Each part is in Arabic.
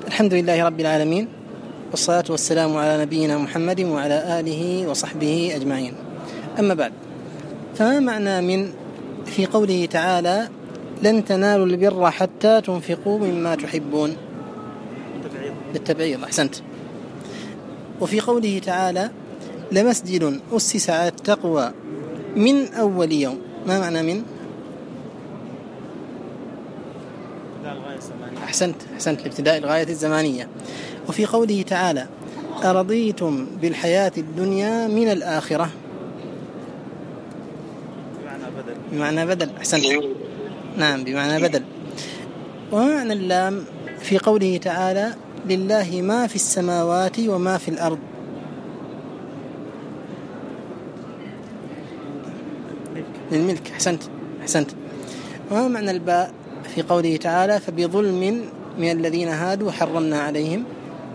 الحمد لله رب العالمين، والصلاة والسلام على نبينا محمد وعلى آله وصحبه أجمعين. أما بعد، فما معنى من في قوله تعالى لن تنالوا البر حتى تنفقوا مما تحبون؟ للتبعيض. أحسنت. وفي قوله تعالى لمسجد أسس على التقوى من أول يوم، ما معنى من؟ أحسنت لابتداء الغاية الزمانية. وفي قوله تعالى أرضيتم بالحياة الدنيا من الآخرة، بمعنى بدل. أحسنت، نعم بمعنى بدل. وما معنى اللام في قوله تعالى لله ما في السماوات وما في الأرض؟ للملك. أحسنت. وما معنى الباء في قوله تعالى فبظلم من الذين هادوا حرمنا عليهم؟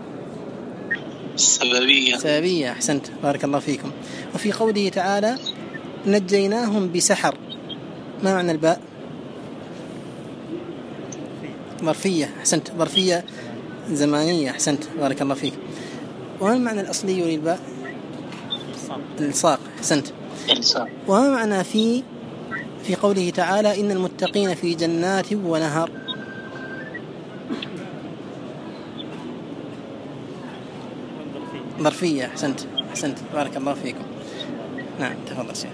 سببية. أحسنت، بارك الله فيكم. وفي قوله تعالى نجيناهم بسحر، ما معنى الباء؟ ظرفية. أحسنت، ظرفية زمانية. أحسنت، بارك الله فيك. وما المعنى الأصلي للباء؟ الإلصاق. أحسنت. وما معنى في قوله تعالى إن المتقين في جنات ونهر؟ ظرفية. أحسنت، بارك الله فيكم. نعم، تفضل شيخ.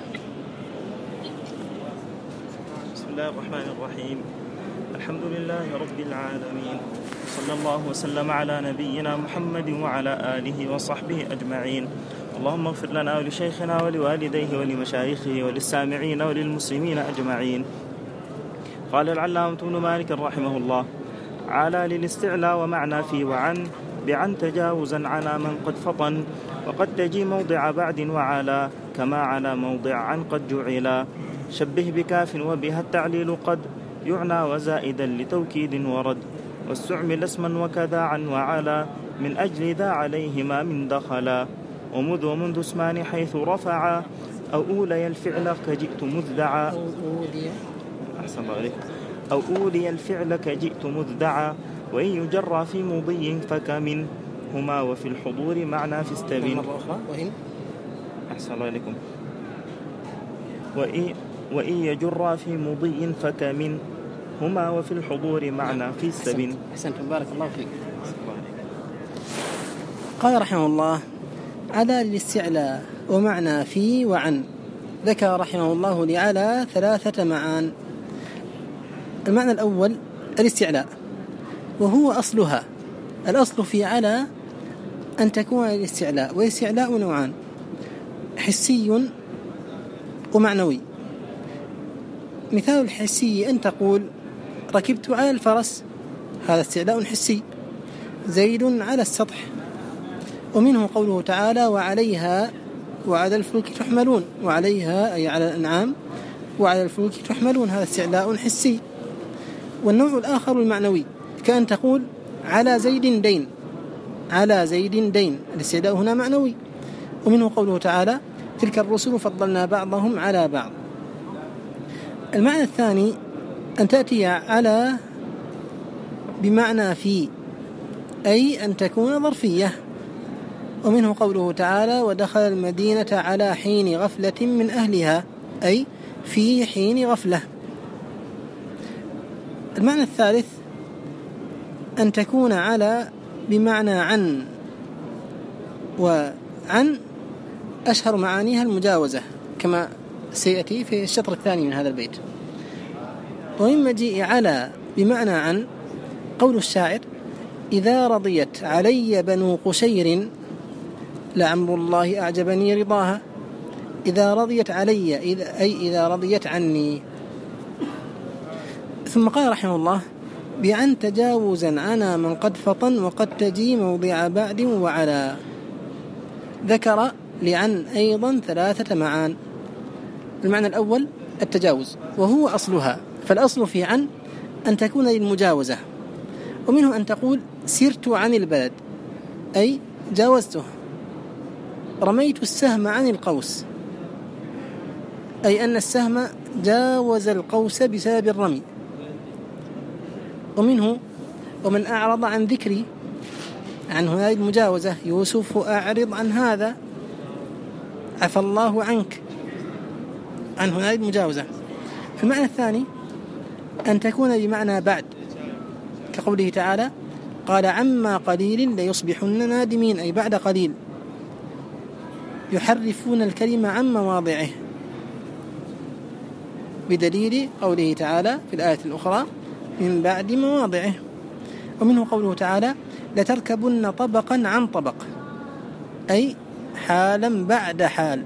بسم الله الرحمن الرحيم. الحمد لله رب العالمين، صلى الله وسلم على نبينا محمد وعلى آله وصحبه أجمعين. اللهم اغفر لنا ولشيخنا ولوالديه ولمشايخه وللسامعين وللمسلمين أجمعين. قال العلامة ابن مالك رحمه الله على للاستعلاء ومعنى في وعن بعن تجاوزا على من قد فطن، وقد تجي موضع بعد وعلى كما على موضع عن قد جعلا. شبه بكاف وبها التعليل قد يعنى وزائدا لتوكيد ورد، واستعمل اسما وكذا عن وعلى من أجل ذا عليهما من دخلا. ومذ ومنذ اسمان حيث رفعا أو أولي الفعل كجئت مذدعا. أحسن الله عليك. أو أولي الفعل كجئت مذدعا، وإن يجرى في مضي فكمن هما وفي الحضور معنى في استبن. أحسن الله عليكم. وإن يجرى في مضي فكمن هما وفي الحضور معنى في استبن. أحسنت، بارك الله فيك. قال رحمه الله على للاستعلاء ومعنى في وعن. ذكر رحمه الله لعلى 3 معان. المعنى الأول الاستعلاء، وهو أصلها. الأصل في على أن تكون الاستعلاء، والاستعلاء نوعان: حسي ومعنوي. مثال الحسي أن تقول ركبت على الفرس، هذا استعلاء حسي. زيد على السطح. ومنه قوله تعالى وعليها وعلى الفلك تحملون، وعليها أي على الأنعام، وعلى الفلك تحملون، هذا استعلاء حسي. والنوع الآخر المعنوي، كأن تقول على زيد دين، على زيد دين، الاستعلاء هنا معنوي. ومنه قوله تعالى تلك الرسل فضلنا بعضهم على بعض. المعنى الثاني أن تأتي على بمعنى في، أي أن تكون ظرفية. ومنه قوله تعالى ودخل المدينة على حين غفلة من أهلها، أي في حين غفلة. المعنى الثالث أن تكون على بمعنى عن، وعن أشهر معانيها المجاوزة كما سيأتي في الشطر الثاني من هذا البيت. ومن مجيء على بمعنى عن قول الشاعر إذا رضيت علي بنو قشير لعمر الله أعجبني رضاها. إذا رضيت علي أي إذا رضيت عني. ثم قال رحمه الله بعن تجاوزا عنا من قد فطن، وقد تجي موضع بعد وعلى. ذكر لعن أيضا 3 معان. المعنى الأول التجاوز، وهو أصلها. فالأصل في عن أن تكون للمجاوزة. ومنه أن تقول سرت عن البلد، أي جاوزته. رميت السهم عن القوس، أي أن السهم جاوز القوس بسبب الرمي. ومنه ومن أعرض عن ذكري، عن هذه المجاوزة، يوسف أعرض عن هذا، عفى الله عنك، عن هذه المجاوزة. في المعنى الثاني أن تكون بمعنى بعد، كقوله تعالى قال عما قليل ليصبحن نادمين، أي بعد قليل، يحرفون الكلمة عن مواضعه، بدليل قوله تعالى في الآية الأخرى من بعد مواضعه. ومنه قوله تعالى لتركبن طبقا عن طبق، أي حالا بعد حال.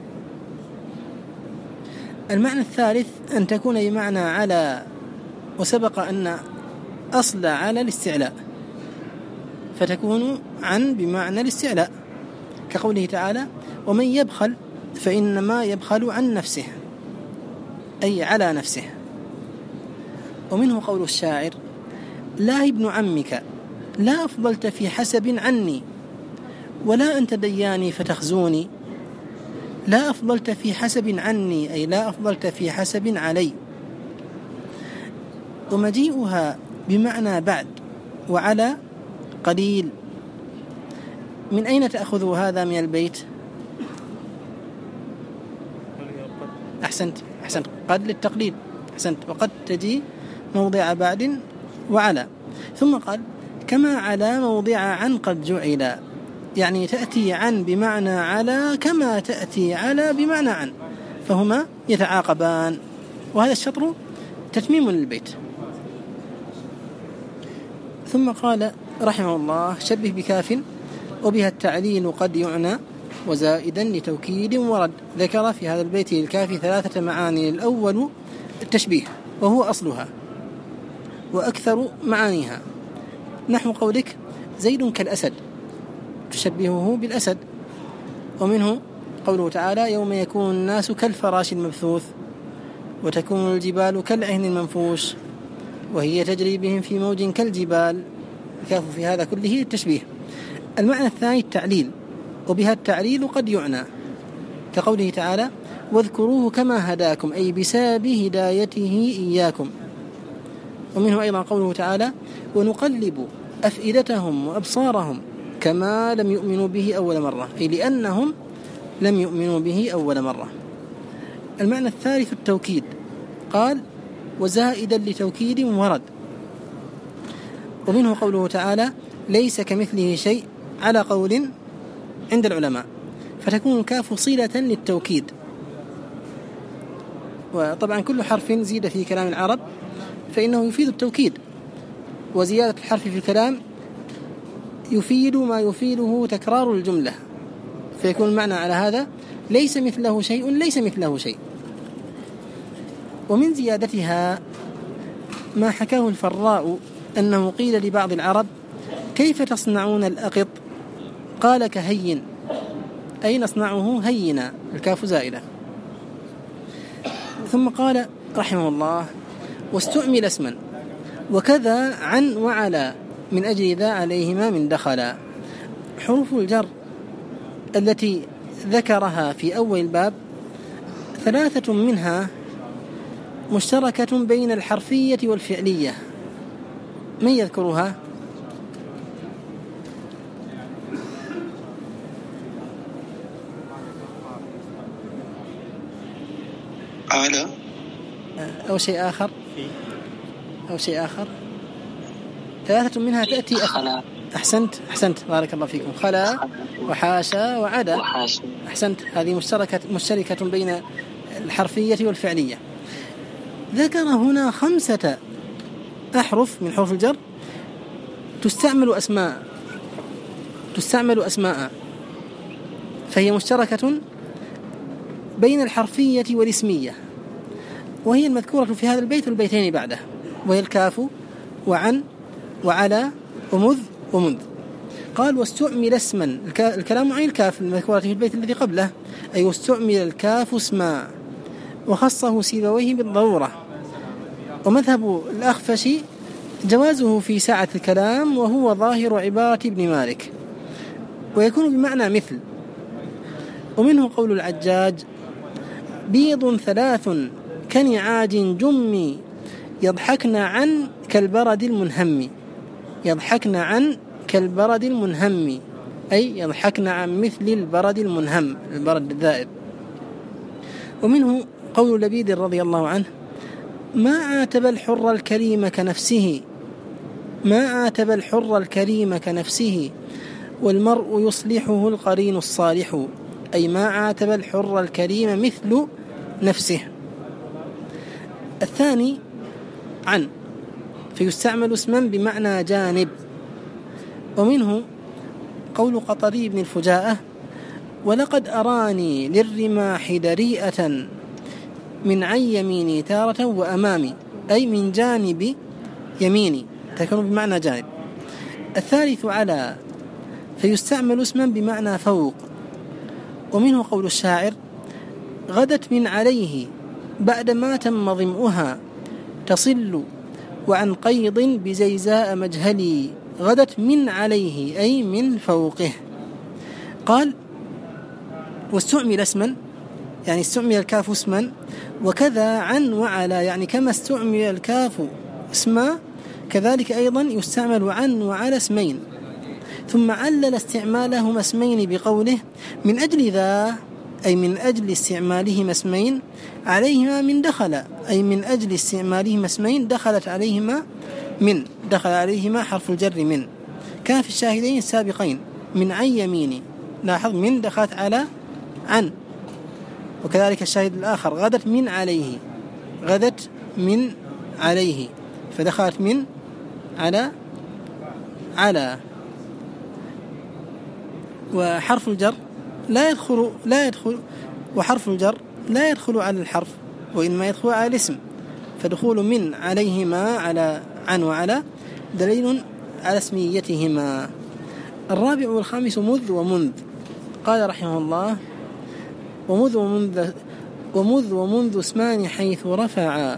المعنى الثالث أن تكون بمعنى على، وسبق أن أصل على الاستعلاء، فتكون عن بمعنى الاستعلاء، كقوله تعالى ومن يبخل فإنما يبخل عن نفسه، أي على نفسه. ومنه قول الشاعر لا ابن عمك لا أفضلت في حسب عني، ولا أنت دياني فتخزوني. لا أفضلت في حسب عني، أي لا أفضلت في حسب علي. ومجيئها بمعنى بعد وعلى قليل. من أين تأخذ هذا من البيت؟ أحسنت قد للتقليل، أحسنت. وقد تجي موضع بعد وعلى. ثم قال كما على موضع عن قد جعل، يعني تأتي عن بمعنى على كما تأتي على بمعنى عن، فهما يتعاقبان. وهذا الشطر تتميم للبيت. ثم قال رحمه الله شبه بكاف وبها التعليل قد يعنى وزائدا لتوكيد ورد. ذكر في هذا البيت الكافي 3 معاني. الأول التشبيه وهو أصلها وأكثر معانيها، نحو قولك زيد كالأسد، تشبهه بالأسد. ومنه قوله تعالى يوم يكون الناس كالفراش المبثوث وتكون الجبال كالعهن المنفوش وهي تجري بهم في موج كالجبال. الكاف في هذا كله التشبيه. المعنى الثاني التعليل وبها التعليل قد يعنى، كقوله تعالى واذكروه كما هداكم، أي بسبب هدايته إياكم. ومنه أيضا قوله تعالى ونقلب أفئدتهم وأبصارهم كما لم يؤمنوا به أول مرة، أي لأنهم لم يؤمنوا به أول مرة. المعنى الثالث التوكيد، قال وزائدا لتوكيد ورد. ومنه قوله تعالى ليس كمثله شيء، على قول عند العلماء، فتكون الكاف صلة للتوكيد. وطبعا كل حرف زيد في كلام العرب فإنه يفيد التوكيد، وزيادة الحرف في الكلام يفيد ما يفيده تكرار الجملة، فيكون المعنى على هذا ليس مثله شيء ليس مثله شيء. ومن زيادتها ما حكاه الفراء أنه قيل لبعض العرب كيف تصنعون الأقط؟ قال كهين، أي نصنعه هينا، الكاف زائدة. ثم قال رحمه الله واستعمل اسما وكذا عن وعلى من أجل ذا عليهما من دخلا. حروف الجر التي ذكرها في أول الباب 3 منها مشتركة بين الحرفية والفعلية. من يذكرها؟ على أو شيء آخر، أو شيء آخر. 3 منها تأتي خلا. أحسنت بارك الله فيكم. خلا وحاشا وعدا. أحسنت، هذه مشتركة بين الحرفية والفعلية. ذكر هنا 5 أحرف من حروف الجر تستعمل أسماء، فهي مشتركة بين الحرفية والاسمية، وهي المذكورة في هذا البيت والبيتين بعده، وهي الكاف وعن وعلى ومذ ومنذ. قال واستعمل اسما، الكلام عن الكاف المذكورة في البيت الذي قبله، أي واستعمل الكاف اسما، وخصه سيبويه بالضرورة. ومذهب الأخفش جوازه في ساعة الكلام، وهو ظاهر عبارة ابن مالك، ويكون بمعنى مثل. ومنه قول العجاج بيض 3 كنعاج جمي يضحكن عن كالبرد المنهم. يضحكن عن كالبرد المنهم، أي يضحكن عن مثل البرد المنهم، البرد الذائب. ومنه قول لبيد رضي الله عنه: ما عاتب الحر الكريم كنفسه، ما عاتب الحر الكريم كنفسه، والمرء يصلحه القرين الصالح، أي ما عاتب الحر الكريم مثل نفسه. الثاني عن، فيستعمل اسما بمعنى جانب. ومنه قول قطري بن الفجاءة: ولقد أراني للرماح دريئة من عن يميني تارة وأمامي، أي من جانب يميني، تكون بمعنى جانب. الثالث على، فيستعمل اسما بمعنى فوق. ومنه قول الشاعر: غدت من عليه بعدما تم ظمئها تصل وعن قيض بزيزاء مجهلي، غدت من عليه أي من فوقه. قال: واستعمل اسما، يعني استعمل الكاف اسما، وكذا عن وعلى، يعني كما استعمل الكاف اسما كذلك أيضا يستعمل عن وعلى اسمين. ثم علل استعمالهما اسمين بقوله: من أجل ذا، أي من أجل استعمالهما اسمين، عليهما من دخل، أي من أجل استعمالهما اسمين دخلت عليهما من، دخل عليهما حرف الجر من، كان في الشاهدين السابقين من عن يميني، لاحظ من دخلت على عن. وكذلك الشاهد الآخر: غدت من عليه، غدت من عليه، فدخلت من على. وحرف الجر لا يدخل وحرف الجر لا يدخل على الحرف، وإنما يدخل على الاسم، فدخول من عليهما على عن وعلى دليل على اسميتهما. الرابع والخامس مذ ومنذ. قال رحمه الله: ومذ ومنذ اسمان حيث رفع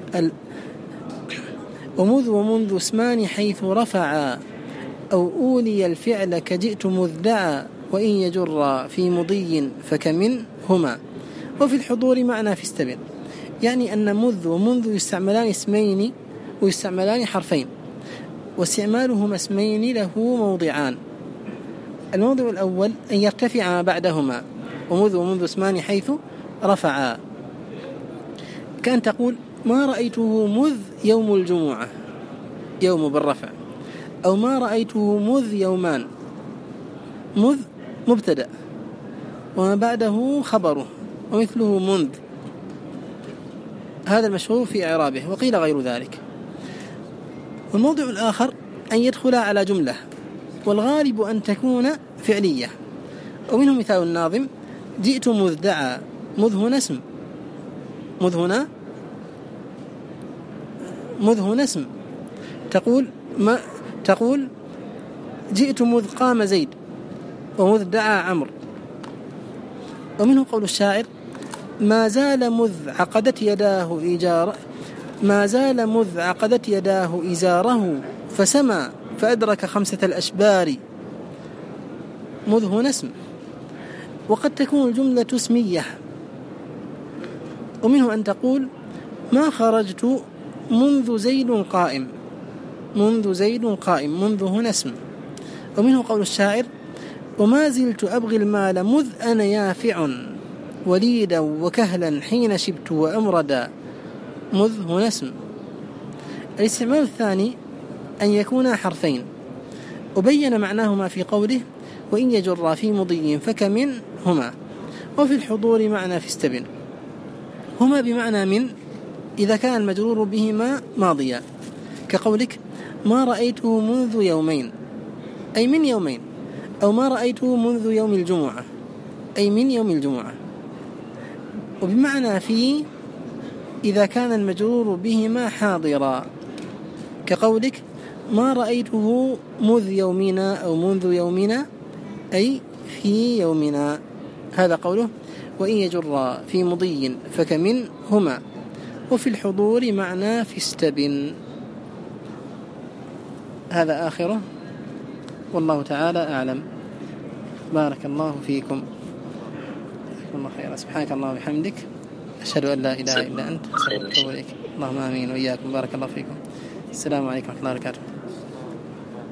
ومذ ومنذ اسمان حيث رفع أو أولي الفعل كجئت مذدعا، وإن يجر في مضي فكمن هما. وفي الحضور معنى في استبن، يعني أن مذ ومنذ يستعملان اسمين ويستعملان حرفين، واستعمالهما اسمين له موضعان. الموضع الأول أن يرتفع ما بعدهما، ومذ ومنذ اسمان حيث رفعا، كأن تقول: ما رأيته مذ يوم الجمعة، يوم بالرفع، أو ما رأيته مذ يومان. مذ مبتدأ وما بعده خبره، ومثله منذ، هذا المشهور في إعرابه، وقيل غير ذلك. والموضع الآخر أن يدخل على جملة، والغالب أن تكون فعلية. ومنه مثال الناظم: جئت مذدعا، مذ هنا اسم، مذ هنا اسم. تقول جئت مذ قام زيد، ومذ دعا عمرو. ومنه قول الشاعر: ما زال مذ عقدت يداه إزاره فسمى فأدرك 5 الأشبار، مذ هنا اسم. وقد تكون الجملة اسمية. ومنه أن تقول: ما خرجت منذ زيد قائم، منذ هنا اسم. ومنه قول الشاعر: وما زلت أبغي المال مذ أنا يافع، وليدا وكهلا حين شبت وأمردا، مذ هنا اسم. الاستعمال الثاني أن يكون حرفين، وبين معناهما في قوله: وإن يجر في مضي فكمن هما. وفي الحضور معنى في استبن. هما بمعنى من إذا كان المجرور بهما ماضيا، كقولك: ما رأيته منذ يومين، أي من يومين، أو ما رأيته منذ يوم الجمعة، أي من يوم الجمعة. وبمعنى في إذا كان المجرور بهما حاضرا، كقولك: ما رأيته مذ يومنا، أو منذ يومنا، أي في يومنا. هذا قوله: وإن يجر في مضي فكمن هما. وفي الحضور معنى في استبن. هذا آخره، والله تعالى أعلم. بارك الله فيكم. الله خير. سبحانك اللهم وبحمدك، أشهد أن لا إله إلا أنت، أستغفرك وأتوب إليك. اللهم آمين وإياكم. بارك الله فيكم. السلام عليكم ورحمة الله وبركاته.